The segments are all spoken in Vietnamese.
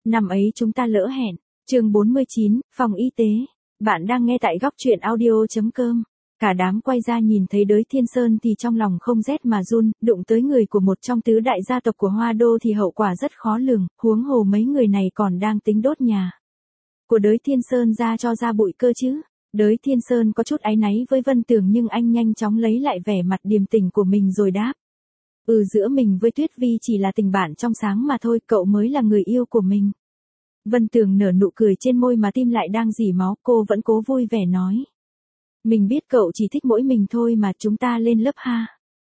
Năm ấy chúng ta lỡ hẹn. Chương 49, phòng y tế. Bạn đang nghe tại góc truyện audio.com. Cả đám quay ra nhìn thấy Đới Thiên Sơn thì trong lòng không rét mà run, đụng tới người của một trong tứ đại gia tộc của Hoa Đô thì hậu quả rất khó lường, huống hồ mấy người này còn đang tính đốt nhà của Đới Thiên Sơn ra cho ra bụi cơ chứ. Đới Thiên Sơn có chút áy náy với Vân Tường nhưng anh nhanh chóng lấy lại vẻ mặt điềm tĩnh của mình rồi đáp. Giữa mình với Tuyết Vi chỉ là tình bạn trong sáng mà thôi, cậu mới là người yêu của mình. Vân Tường nở nụ cười trên môi mà tim lại đang rỉ máu, cô vẫn cố vui vẻ nói. Mình biết cậu chỉ thích mỗi mình thôi mà, chúng ta lên lớp ha.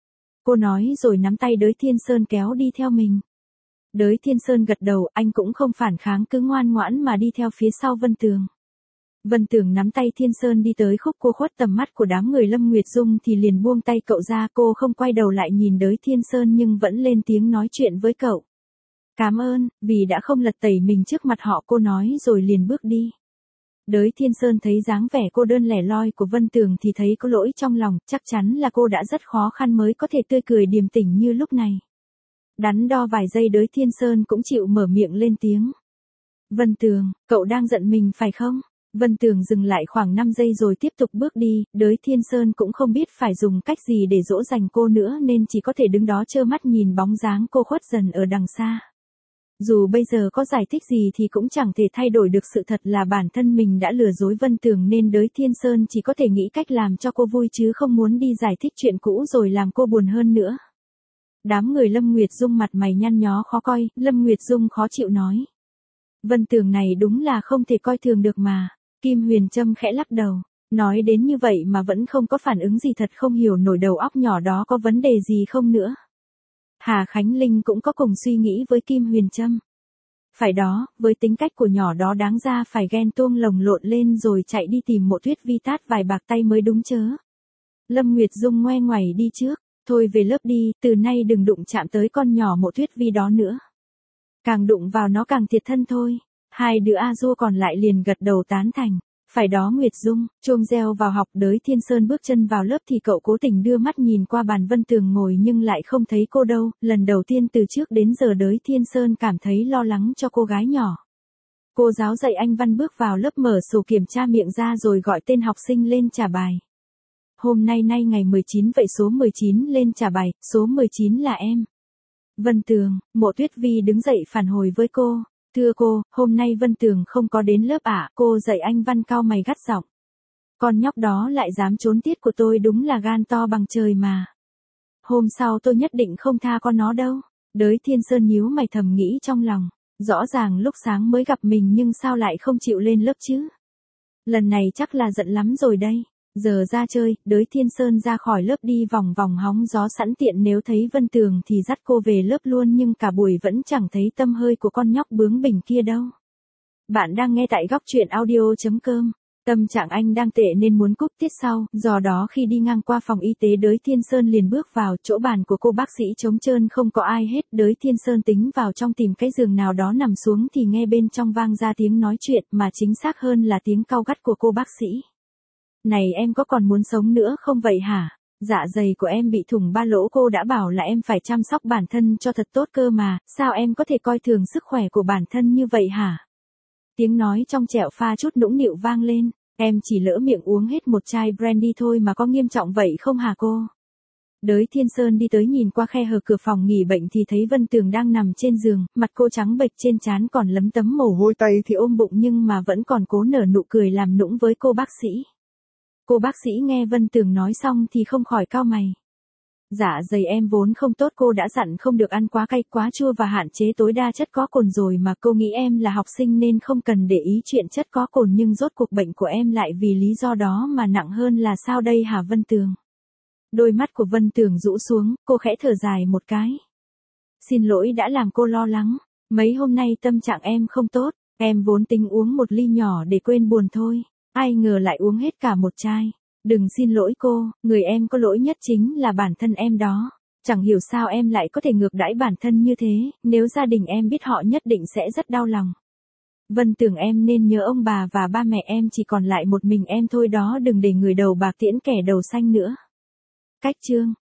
Cô nói rồi nắm tay Đới Thiên Sơn kéo đi theo mình. Đới Thiên Sơn gật đầu, anh cũng không phản kháng, cứ ngoan ngoãn mà đi theo phía sau Vân Tường. Vân Tường nắm tay Thiên Sơn đi tới khúc cô khuất tầm mắt của đám người Lâm Nguyệt Dung thì liền buông tay cậu ra, cô không quay đầu lại nhìn Đới Thiên Sơn nhưng vẫn lên tiếng nói chuyện với cậu. Cảm ơn, vì đã không lật tẩy mình trước mặt họ, cô nói rồi liền bước đi. Đới Thiên Sơn thấy dáng vẻ cô đơn lẻ loi của Vân Tường thì thấy có lỗi trong lòng, chắc chắn là cô đã rất khó khăn mới có thể tươi cười điềm tĩnh như lúc này. Đắn đo vài giây Đới Thiên Sơn cũng chịu mở miệng lên tiếng. Vân Tường, cậu đang giận mình phải không? Vân Tường dừng lại khoảng 5 giây rồi tiếp tục bước đi, Đới Thiên Sơn cũng không biết phải dùng cách gì để dỗ dành cô nữa nên chỉ có thể đứng đó trơ mắt nhìn bóng dáng cô khuất dần ở đằng xa. Dù bây giờ có giải thích gì thì cũng chẳng thể thay đổi được sự thật là bản thân mình đã lừa dối Vân Tường nên Đới Thiên Sơn chỉ có thể nghĩ cách làm cho cô vui chứ không muốn đi giải thích chuyện cũ rồi làm cô buồn hơn nữa. Đám người Lâm Nguyệt Dung mặt mày nhăn nhó khó coi, Lâm Nguyệt Dung khó chịu nói. Vân Tường này đúng là không thể coi thường được mà. Kim Huyền Trâm khẽ lắc đầu, nói đến như vậy mà vẫn không có phản ứng gì, thật không hiểu nổi đầu óc nhỏ đó có vấn đề gì không nữa. Hà Khánh Linh cũng có cùng suy nghĩ với Kim Huyền Trâm. Phải đó, với tính cách của nhỏ đó đáng ra phải ghen tuông lồng lộn lên rồi chạy đi tìm Mộ Tuyết Vi tát vài bạc tay mới đúng chớ. Lâm Nguyệt Dung ngoe ngoẩy đi trước, thôi về lớp đi, từ nay đừng đụng chạm tới con nhỏ Mộ Tuyết Vi đó nữa. Càng đụng vào nó càng thiệt thân thôi. Hai đứa A Du còn lại liền gật đầu tán thành. Phải đó Nguyệt Dung, chuông reo vào học. Đới Thiên Sơn bước chân vào lớp thì cậu cố tình đưa mắt nhìn qua bàn Vân Tường ngồi nhưng lại không thấy cô đâu. Lần đầu tiên từ trước đến giờ Đới Thiên Sơn cảm thấy lo lắng cho cô gái nhỏ. Cô giáo dạy anh văn bước vào lớp mở sổ kiểm tra miệng ra rồi gọi tên học sinh lên trả bài. Hôm nay ngày 19 vậy số 19 lên trả bài, số 19 là em. Vân Tường, Mộ Tuyết Vi đứng dậy phản hồi với cô. Thưa cô, hôm nay Vân Tường không có đến lớp ạ, cô dạy anh văn cau mày gắt giọng. Con nhóc đó lại dám trốn tiết của tôi, đúng là gan to bằng trời mà. Hôm sau tôi nhất định không tha con nó đâu. Đới Thiên Sơn nhíu mày thầm nghĩ trong lòng. Rõ ràng lúc sáng mới gặp mình nhưng sao lại không chịu lên lớp chứ? Lần này chắc là giận lắm rồi đây. Giờ ra chơi, Đới Thiên Sơn ra khỏi lớp đi vòng vòng hóng gió sẵn tiện nếu thấy Vân Tường thì dắt cô về lớp luôn nhưng cả buổi vẫn chẳng thấy tăm hơi của con nhóc bướng bỉnh kia đâu. Bạn đang nghe tại góc truyện audio.com. Tâm trạng anh đang tệ nên muốn cúp tiết sau, do đó khi đi ngang qua phòng y tế Đới Thiên Sơn liền bước vào, chỗ bàn của cô bác sĩ trống trơn không có ai hết. Đới Thiên Sơn tính vào trong tìm cái giường nào đó nằm xuống thì nghe bên trong vang ra tiếng nói chuyện mà chính xác hơn là tiếng cau gắt của cô bác sĩ. Này em có còn muốn sống nữa không vậy hả? Dạ dày của em bị thủng 3 lỗ, cô đã bảo là em phải chăm sóc bản thân cho thật tốt cơ mà, sao em có thể coi thường sức khỏe của bản thân như vậy hả? Tiếng nói trong trẻo pha chút nũng nịu vang lên, em chỉ lỡ miệng uống hết một chai brandy thôi mà có nghiêm trọng vậy không hả cô? Đới Thiên Sơn đi tới nhìn qua khe hở cửa phòng nghỉ bệnh thì thấy Vân Tường đang nằm trên giường, mặt cô trắng bệch, trên trán còn lấm tấm mồ hôi, tay thì ôm bụng nhưng mà vẫn còn cố nở nụ cười làm nũng với cô bác sĩ. Cô bác sĩ nghe Vân Tường nói xong thì không khỏi cau mày. Dạ dày em vốn không tốt, cô đã dặn không được ăn quá cay quá chua và hạn chế tối đa chất có cồn rồi mà, cô nghĩ em là học sinh nên không cần để ý chuyện chất có cồn nhưng rốt cuộc bệnh của em lại vì lý do đó mà nặng hơn là sao đây hả Vân Tường? Đôi mắt của Vân Tường rũ xuống, cô khẽ thở dài một cái. Xin lỗi đã làm cô lo lắng, mấy hôm nay tâm trạng em không tốt, em vốn tính uống một ly nhỏ để quên buồn thôi. Ai ngờ lại uống hết cả một chai. Đừng xin lỗi cô, người em có lỗi nhất chính là bản thân em đó. Chẳng hiểu sao em lại có thể ngược đãi bản thân như thế, nếu gia đình em biết họ nhất định sẽ rất đau lòng. Vân Tường em nên nhớ ông bà và ba mẹ em, chỉ còn lại một mình em thôi đó, đừng để người đầu bạc tiễn kẻ đầu xanh nữa. Cách chương